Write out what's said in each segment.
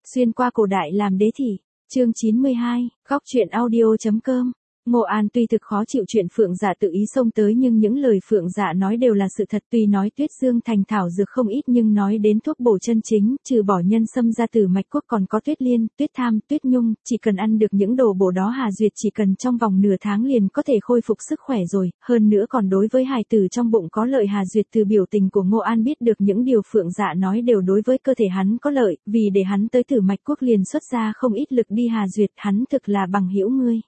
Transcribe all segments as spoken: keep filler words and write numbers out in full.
Xuyên qua cổ đại làm đế thị. Chương chín mươi hai, góc truyện audio.com. Ngô An tuy thực khó chịu chuyện Phượng Dạ tự ý xông tới, nhưng những lời Phượng Dạ nói đều là sự thật. Tuy nói Tuyết Dương Thành thảo dược không ít, nhưng nói đến thuốc bổ chân chính, trừ bỏ nhân sâm ra Tử Mạch Quốc còn có Tuyết Liên, Tuyết Tham, Tuyết Nhung, chỉ cần ăn được những đồ bổ đó Hà Duyệt chỉ cần trong vòng nửa tháng liền có thể khôi phục sức khỏe rồi, hơn nữa còn đối với hài tử trong bụng có lợi. Hà Duyệt từ biểu tình của Ngô An biết được những điều Phượng Dạ nói đều đối với cơ thể hắn có lợi, vì để hắn tới Tử Mạch Quốc liền xuất ra không ít lực đi. Hà Duyệt, hắn thực là bằng hữu ngươi.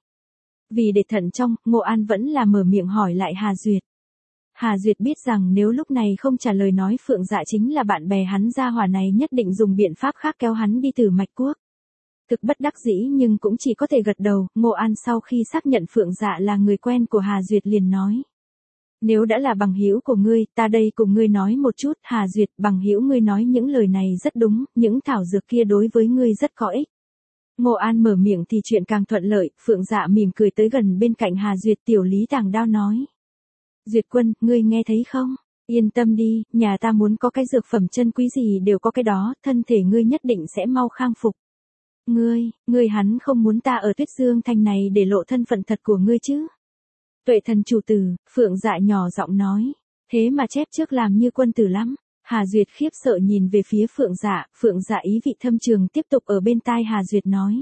Vì để thận trọng, Ngô An vẫn là mở miệng hỏi lại Hà Duyệt. Hà Duyệt biết rằng nếu lúc này không trả lời nói Phượng Dạ chính là bạn bè hắn, gia hỏa này nhất định dùng biện pháp khác kéo hắn đi Tử Mạch Quốc. Thực bất đắc dĩ nhưng cũng chỉ có thể gật đầu. Ngô An sau khi xác nhận Phượng Dạ là người quen của Hà Duyệt liền nói. Nếu đã là bằng hữu của ngươi, ta đây cùng ngươi nói một chút. Hà Duyệt, bằng hữu ngươi nói những lời này rất đúng, những thảo dược kia đối với ngươi rất có ích. Ngô An mở miệng thì chuyện càng thuận lợi. Phượng Dạ mỉm cười tới gần bên cạnh Hà Duyệt. Tiểu Lý tàng đao nói. Duyệt quân, ngươi nghe thấy không? Yên tâm đi, nhà ta muốn có cái dược phẩm chân quý gì đều có cái đó, thân thể ngươi nhất định sẽ mau khang phục. Ngươi, ngươi hắn không muốn ta ở Tuyết Dương Thành này để lộ thân phận thật của ngươi chứ? Tuệ thần chủ tử, Phượng Dạ nhỏ giọng nói. Thế mà chép trước làm như quân tử lắm. Hà Duyệt khiếp sợ nhìn về phía Phượng Dạ. Phượng Dạ ý vị thâm trường tiếp tục ở bên tai Hà Duyệt nói.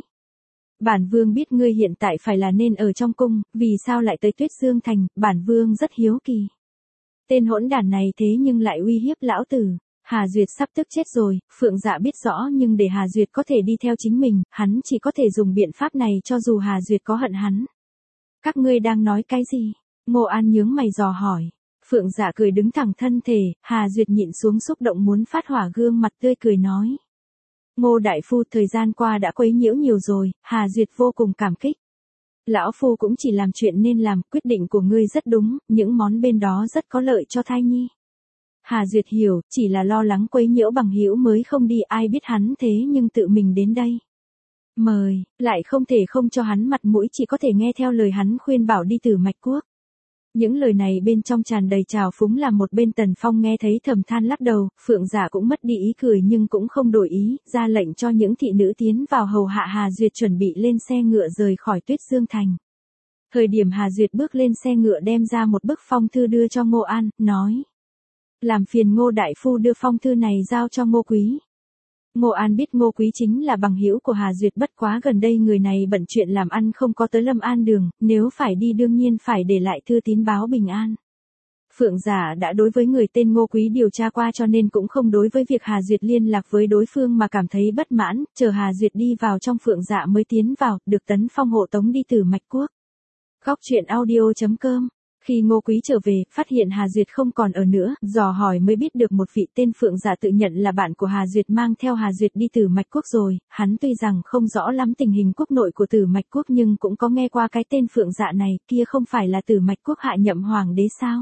Bản vương biết ngươi hiện tại phải là nên ở trong cung, vì sao lại tới Tuyết Dương Thành, bản vương rất hiếu kỳ. Tên hỗn đản này thế nhưng lại uy hiếp lão tử. Hà Duyệt sắp tức chết rồi. Phượng Dạ biết rõ, nhưng để Hà Duyệt có thể đi theo chính mình, hắn chỉ có thể dùng biện pháp này cho dù Hà Duyệt có hận hắn. Các ngươi đang nói cái gì? Ngô An nhướng mày dò hỏi. Phượng Dạ cười đứng thẳng thân thể. Hà Duyệt nhịn xuống xúc động muốn phát hỏa, gương mặt tươi cười nói. Ngô đại phu, thời gian qua đã quấy nhiễu nhiều rồi. Hà Duyệt vô cùng cảm kích. Lão phu cũng chỉ làm chuyện nên làm, quyết định của ngươi rất đúng, những món bên đó rất có lợi cho thai nhi. Hà Duyệt hiểu, chỉ là lo lắng quấy nhiễu bằng hữu mới không đi, ai biết hắn thế nhưng tự mình đến đây. Mời, lại không thể không cho hắn mặt mũi, chỉ có thể nghe theo lời hắn khuyên bảo đi Tử Mạch Quốc. Những lời này bên trong tràn đầy trào phúng, làm một bên Tần Phong nghe thấy thầm than lắc đầu. Phượng Dạ cũng mất đi ý cười nhưng cũng không đổi ý, ra lệnh cho những thị nữ tiến vào hầu hạ Hà Duyệt chuẩn bị lên xe ngựa rời khỏi Tuyết Dương Thành. Thời điểm Hà Duyệt bước lên xe ngựa đem ra một bức phong thư đưa cho Ngô An, nói. Làm phiền Ngô đại phu đưa phong thư này giao cho Ngô Quý. Ngô An biết Ngô Quý chính là bằng hữu của Hà Duyệt, bất quá gần đây người này bận chuyện làm ăn không có tới Lâm An đường, nếu phải đi đương nhiên phải để lại thư tín báo bình an. Phượng Dạ đã đối với người tên Ngô Quý điều tra qua, cho nên cũng không đối với việc Hà Duyệt liên lạc với đối phương mà cảm thấy bất mãn, chờ Hà Duyệt đi vào trong Phượng Dạ mới tiến vào, được Tấn Phong hộ tống đi Tử Mạch Quốc. Góc truyện audio.com. Khi Ngô Quý trở về, phát hiện Hà Duyệt không còn ở nữa, dò hỏi mới biết được một vị tên Phượng Dạ tự nhận là bạn của Hà Duyệt mang theo Hà Duyệt đi Tử Mạch Quốc rồi. Hắn tuy rằng không rõ lắm tình hình quốc nội của Tử Mạch Quốc nhưng cũng có nghe qua cái tên Phượng Dạ này, kia không phải là Tử Mạch Quốc hạ nhậm hoàng đế sao?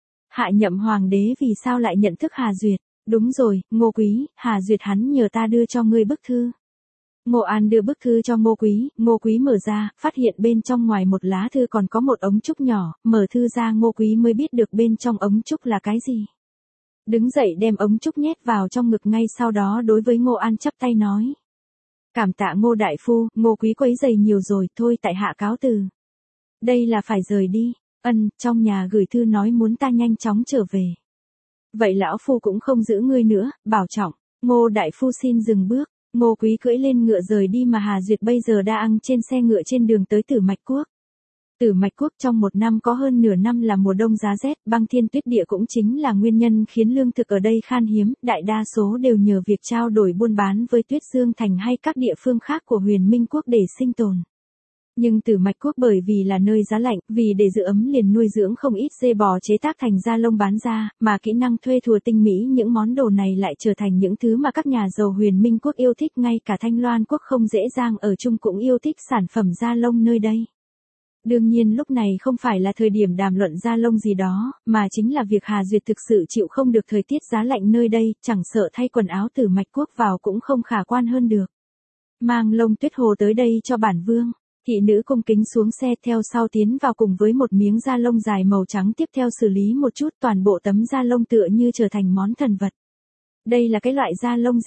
Hạ nhậm hoàng đế vì sao lại nhận thức Hà Duyệt? Đúng rồi, Ngô Quý, Hà Duyệt hắn nhờ ta đưa cho ngươi bức thư. Ngô An đưa bức thư cho Ngô Quý, Ngô Quý mở ra, phát hiện bên trong ngoài một lá thư còn có một ống trúc nhỏ, mở thư ra Ngô Quý mới biết được bên trong ống trúc là cái gì. Đứng dậy đem ống trúc nhét vào trong ngực, ngay sau đó đối với Ngô An chắp tay nói. Cảm tạ Ngô đại phu, Ngô Quý quấy rầy nhiều rồi, thôi tại hạ cáo từ. Đây là phải rời đi, ân, trong nhà gửi thư nói muốn ta nhanh chóng trở về. Vậy lão phu cũng không giữ ngươi nữa, bảo trọng, Ngô đại phu xin dừng bước. Ngô Quý cưỡi lên ngựa rời đi, mà Hà Duyệt bây giờ đã ăn trên xe ngựa trên đường tới Tử Mạch Quốc. Tử Mạch Quốc trong một năm có hơn nửa năm là mùa đông giá rét, băng thiên tuyết địa cũng chính là nguyên nhân khiến lương thực ở đây khan hiếm, đại đa số đều nhờ việc trao đổi buôn bán với Tuyết Dương Thành hay các địa phương khác của Huyền Minh Quốc để sinh tồn. Nhưng Tử Mạch Quốc bởi vì là nơi giá lạnh, vì để giữ ấm liền nuôi dưỡng không ít dê bò chế tác thành da lông bán ra, mà kỹ năng thuê thùa tinh mỹ những món đồ này lại trở thành những thứ mà các nhà giàu Huyền Minh Quốc yêu thích, ngay cả Thanh Loan Quốc không dễ dàng ở chung cũng yêu thích sản phẩm da lông nơi đây. Đương nhiên lúc này không phải là thời điểm đàm luận da lông gì đó, mà chính là việc Hà Duyệt thực sự chịu không được thời tiết giá lạnh nơi đây, chẳng sợ thay quần áo Tử Mạch Quốc vào cũng không khả quan hơn được. Mang lông tuyết hồ tới đây cho bản vương. Thị nữ cung kính xuống xe theo sau tiến vào cùng với một miếng da lông dài màu trắng, tiếp theo xử lý một chút, toàn bộ tấm da lông tựa như trở thành món thần vật. Đây là cái loại da lông gì?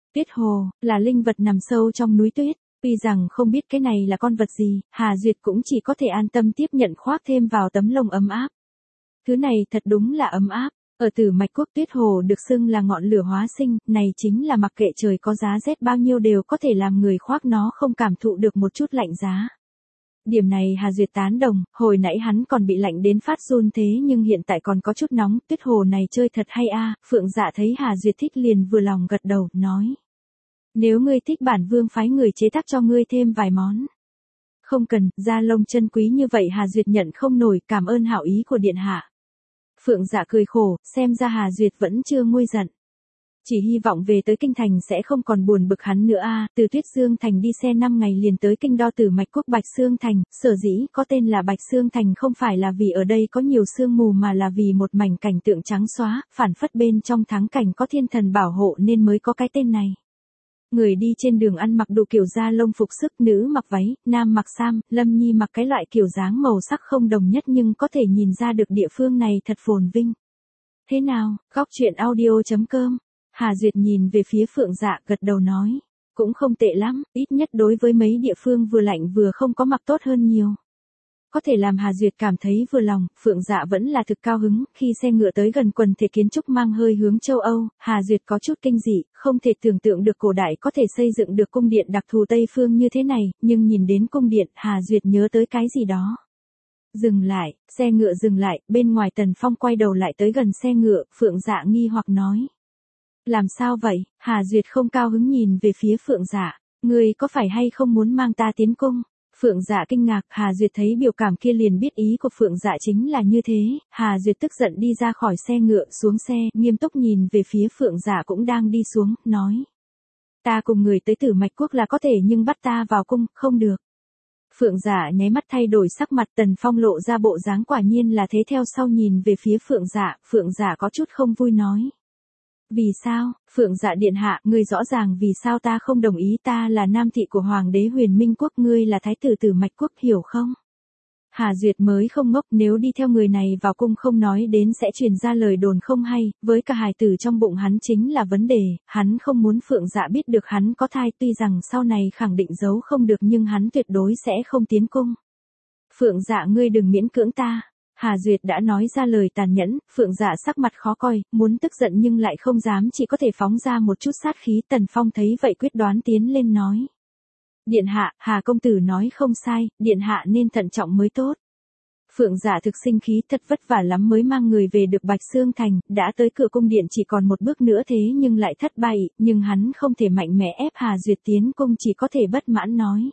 Tuyết hồ, là linh vật nằm sâu trong núi tuyết. Tuy rằng không biết cái này là con vật gì, Hà Duyệt cũng chỉ có thể an tâm tiếp nhận khoác thêm vào tấm lông ấm áp. Thứ này thật đúng là ấm áp. Ở Tử Mạch Quốc Tuyết hồ được xưng là ngọn lửa hóa sinh, này chính là mặc kệ trời có giá rét bao nhiêu đều có thể làm người khoác nó không cảm thụ được một chút lạnh giá. Điểm này Hà Duyệt tán đồng, hồi nãy hắn còn bị lạnh đến phát run thế nhưng hiện tại còn có chút nóng, Tuyết hồ này chơi thật hay a. Phượng Dạ thấy Hà Duyệt thích liền vừa lòng gật đầu, nói. Nếu ngươi thích bản vương phái người chế tác cho ngươi thêm vài món. Không cần, da lông chân quý như vậy Hà Duyệt nhận không nổi, cảm ơn hảo ý của điện hạ. Phượng Dạ cười khổ, xem ra Hà Duyệt vẫn chưa nguôi giận. Chỉ hy vọng về tới kinh thành sẽ không còn buồn bực hắn nữa a. Từ Tuyết Dương thành đi xe năm ngày liền tới kinh đo Tử Mạch Quốc Bạch Xương thành, sở dĩ có tên là Bạch Xương thành không phải là vì ở đây có nhiều sương mù mà là vì một mảnh cảnh tượng trắng xóa, phản phất bên trong thắng cảnh có thiên thần bảo hộ nên mới có cái tên này. Người đi trên đường ăn mặc đủ kiểu da lông phục sức, nữ mặc váy, nam mặc sam, Lâm Nhi mặc cái loại kiểu dáng màu sắc không đồng nhất nhưng có thể nhìn ra được địa phương này thật phồn vinh. Thế nào, góc truyện audio chấm com. Hà Duyệt nhìn về phía Phượng Dạ gật đầu nói. Cũng không tệ lắm, ít nhất đối với mấy địa phương vừa lạnh vừa không có mặc tốt hơn nhiều. Có thể làm Hà Duyệt cảm thấy vừa lòng, Phượng Dạ vẫn là thực cao hứng, khi xe ngựa tới gần quần thể kiến trúc mang hơi hướng châu Âu, Hà Duyệt có chút kinh dị, không thể tưởng tượng được cổ đại có thể xây dựng được cung điện đặc thù Tây Phương như thế này, nhưng nhìn đến cung điện, Hà Duyệt nhớ tới cái gì đó. Dừng lại, xe ngựa dừng lại, bên ngoài Tần Phong quay đầu lại tới gần xe ngựa, Phượng Dạ nghi hoặc nói. Làm sao vậy? Hà Duyệt không cao hứng nhìn về phía Phượng Dạ, ngươi có phải hay không muốn mang ta tiến cung? Phượng Dạ kinh ngạc, Hà Duyệt thấy biểu cảm kia liền biết ý của Phượng Dạ chính là như thế, Hà Duyệt tức giận đi ra khỏi xe ngựa, xuống xe, nghiêm túc nhìn về phía Phượng Dạ cũng đang đi xuống, nói. Ta cùng người tới Tử Mạch Quốc là có thể nhưng bắt ta vào cung, không được. Phượng Dạ nháy mắt thay đổi sắc mặt, Tần Phong lộ ra bộ dáng quả nhiên là thế, theo sau nhìn về phía Phượng Dạ, Phượng Dạ có chút không vui nói. Vì sao, Phượng Dạ điện hạ, ngươi rõ ràng vì sao ta không đồng ý, ta là nam thị của Hoàng đế Huyền Minh Quốc, ngươi là thái tử Tử Mạch Quốc, hiểu không? Hà Duyệt mới không ngốc, nếu đi theo người này vào cung không nói đến sẽ truyền ra lời đồn không hay, với cả hài tử trong bụng hắn chính là vấn đề, hắn không muốn Phượng Dạ biết được hắn có thai, tuy rằng sau này khẳng định giấu không được nhưng hắn tuyệt đối sẽ không tiến cung. Phượng Dạ ngươi đừng miễn cưỡng ta. Hà Duyệt đã nói ra lời tàn nhẫn, Phượng Dạ sắc mặt khó coi, muốn tức giận nhưng lại không dám, chỉ có thể phóng ra một chút sát khí. Tần Phong thấy vậy quyết đoán tiến lên nói. Điện hạ, Hà công tử nói không sai, điện hạ nên thận trọng mới tốt. Phượng Dạ thực sinh khí, thật vất vả lắm mới mang người về được Bạch Xương thành, đã tới cửa cung điện chỉ còn một bước nữa thế nhưng lại thất bại, nhưng hắn không thể mạnh mẽ ép Hà Duyệt tiến cung, chỉ có thể bất mãn nói.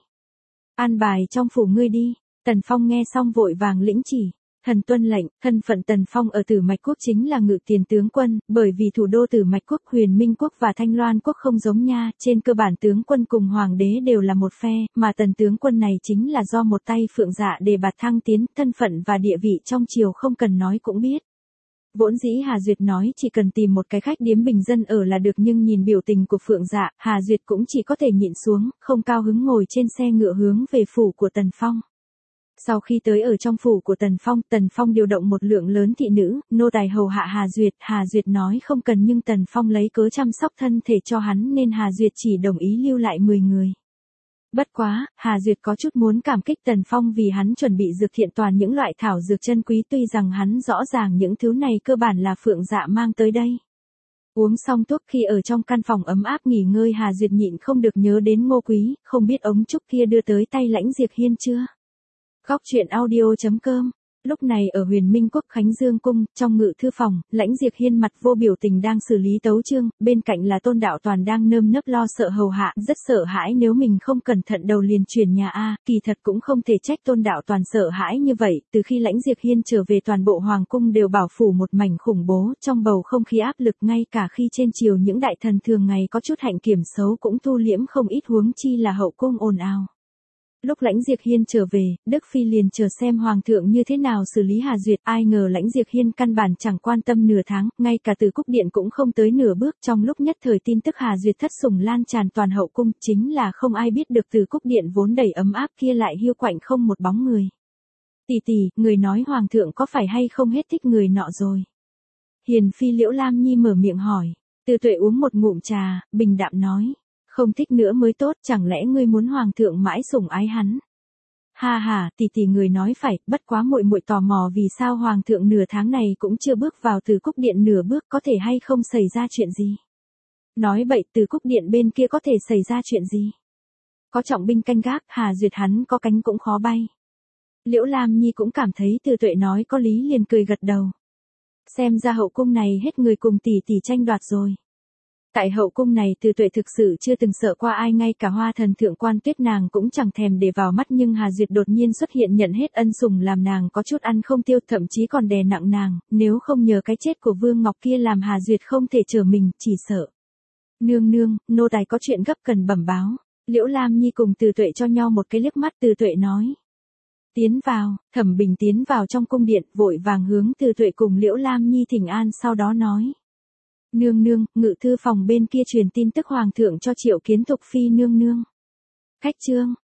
An bài trong phủ ngươi đi. Tần Phong nghe xong vội vàng lĩnh chỉ. Thần tuân lệnh, thân phận Tần Phong ở Tử Mạch Quốc chính là ngự tiền tướng quân, bởi vì thủ đô Tử Mạch Quốc, Huyền Minh Quốc và Thanh Loan Quốc không giống nha, trên cơ bản tướng quân cùng hoàng đế đều là một phe, mà Tần tướng quân này chính là do một tay Phượng Dạ đề bạt thăng tiến, thân phận và địa vị trong triều không cần nói cũng biết. Vốn dĩ Hà Duyệt nói chỉ cần tìm một cái khách điếm bình dân ở là được nhưng nhìn biểu tình của Phượng Dạ, Hà Duyệt cũng chỉ có thể nhịn xuống, không cao hứng ngồi trên xe ngựa hướng về phủ của Tần Phong. Sau khi tới ở trong phủ của Tần Phong, Tần Phong điều động một lượng lớn thị nữ, nô tài hầu hạ Hà Duyệt, Hà Duyệt nói không cần nhưng Tần Phong lấy cớ chăm sóc thân thể cho hắn nên Hà Duyệt chỉ đồng ý lưu lại mười người. Bất quá, Hà Duyệt có chút muốn cảm kích Tần Phong vì hắn chuẩn bị dược thiện toàn những loại thảo dược chân quý, tuy rằng hắn rõ ràng những thứ này cơ bản là Phượng Dạ mang tới đây. Uống xong thuốc khi ở trong căn phòng ấm áp nghỉ ngơi, Hà Duyệt nhịn không được nhớ đến Ngô Quý, không biết ống trúc kia đưa tới tay Lãnh Diệp Hiên chưa? Góc truyện audio chấm com. Lúc này ở Huyền Minh Quốc Khánh Dương Cung, trong ngự thư phòng, Lãnh Diệp Hiên mặt vô biểu tình đang xử lý tấu chương, bên cạnh là Tôn Đạo Toàn đang nơm nớp lo sợ hầu hạ, rất sợ hãi nếu mình không cẩn thận đầu liền chuyển nhà a. Kỳ thật cũng không thể trách Tôn Đạo Toàn sợ hãi như vậy, từ khi Lãnh Diệp Hiên trở về toàn bộ hoàng cung đều bảo phủ một mảnh khủng bố, trong bầu không khí áp lực, ngay cả khi trên triều những đại thần thường ngày có chút hạnh kiểm xấu cũng thu liễm không ít, huống chi là hậu cung ồn ào. Lúc Lãnh Diệp Hiên trở về, Đức Phi liền chờ xem hoàng thượng như thế nào xử lý Hà Duyệt, ai ngờ Lãnh Diệp Hiên căn bản chẳng quan tâm nửa tháng, ngay cả từ Cúc Điện cũng không tới nửa bước, trong lúc nhất thời tin tức Hà Duyệt thất sủng lan tràn toàn hậu cung, chính là không ai biết được từ Cúc Điện vốn đầy ấm áp kia lại hiu quạnh không một bóng người. Tỷ tỷ, người nói hoàng thượng có phải hay không hết thích người nọ rồi? Hiền Phi Liễu Lam Nhi mở miệng hỏi. Từ Tuệ uống một ngụm trà, bình đạm nói. Không thích nữa mới tốt, chẳng lẽ ngươi muốn hoàng thượng mãi sủng ái hắn? Ha ha, tỷ tỷ người nói phải, bất quá muội muội tò mò vì sao hoàng thượng nửa tháng này cũng chưa bước vào Từ Cúc Điện nửa bước, có thể hay không xảy ra chuyện gì? Nói bậy, Từ Cúc Điện bên kia có thể xảy ra chuyện gì? Có trọng binh canh gác, Hà Duyệt hắn có cánh cũng khó bay. Liễu Lam Nhi cũng cảm thấy Từ Tuệ nói có lý liền cười gật đầu. Xem ra hậu cung này hết người cùng tỷ tỷ tranh đoạt rồi. Tại hậu cung này Từ Tuệ thực sự chưa từng sợ qua ai, ngay cả Hoa Thần thượng quan Tuyết nàng cũng chẳng thèm để vào mắt, nhưng Hà Duyệt đột nhiên xuất hiện nhận hết ân sủng làm nàng có chút ăn không tiêu, thậm chí còn đè nặng nàng, nếu không nhờ cái chết của Vương Ngọc kia làm Hà Duyệt không thể trở mình, chỉ sợ. Nương nương, nô tài có chuyện gấp cần bẩm báo. Liễu Lam Nhi cùng Từ Tuệ cho nhau một cái liếc mắt, Từ Tuệ nói. Tiến vào, Thẩm Bình tiến vào trong cung điện, vội vàng hướng Từ Tuệ cùng Liễu Lam Nhi thỉnh an, sau đó nói. Nương nương, ngự thư phòng bên kia truyền tin tức hoàng thượng cho triệu kiến Thục Phi nương nương. Khách trương,